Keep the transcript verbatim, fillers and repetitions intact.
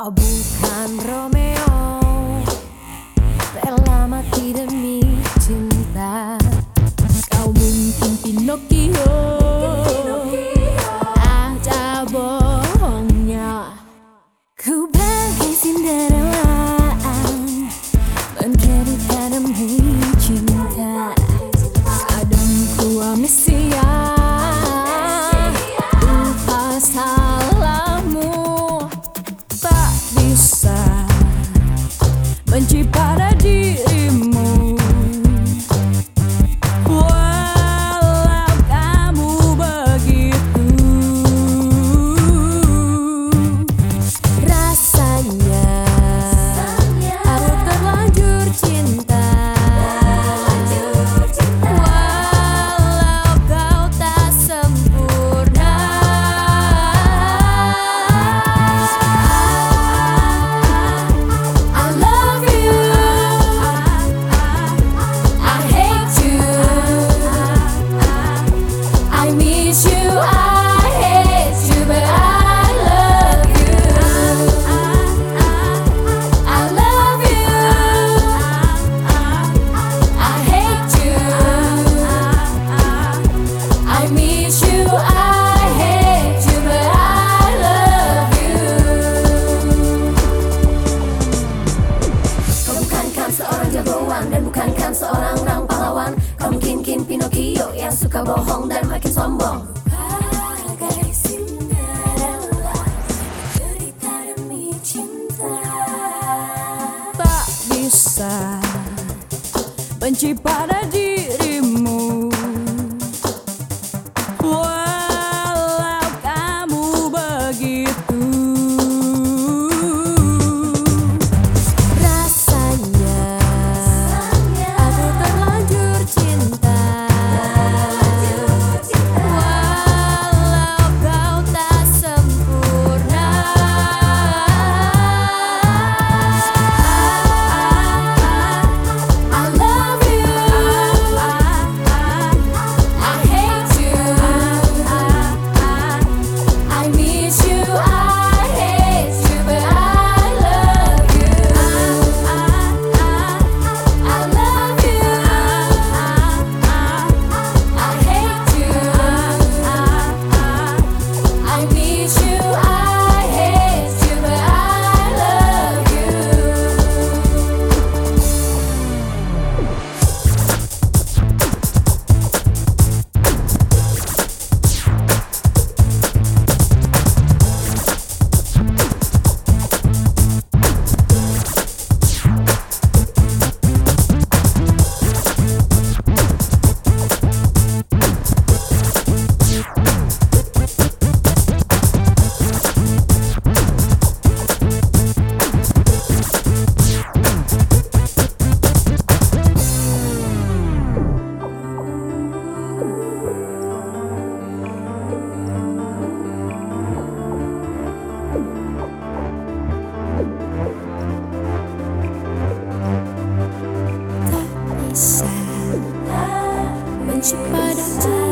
Kau bukan Romeo, rela mati demi cinta. Kau mungkin Pinocchio, aja bohongnya. Ku bagai Cinderella, menderita demi cinta. Kadang ku amnesia, lupa salahmu. Tak bisa benci pada dirimu, walau kamu begitu. Rasanya aku terlanjur cinta, walau kau tak sempurna. I love you, I hate you, I miss you, I hate you, but I love you. I love you, I hate you, I miss you, I hate you, but I love you. Kau bukankan seorang jagoan dan bukankan seorang orang pahlawan. Kau mungkin kin Pinocchio yang suka bohong dan makin sombong. Bagai Cinderella, cerita demi cinta. Tak bisa benci pada dirimu, walau kamu begitu. Rasanya aku terlanjur cinta, walau kau tak sempurna. I love you, I hate you, I miss you, I hate you, but I love you. I love you, I hate you, I miss you, I hate you, but I love you. Tak bisa benci pada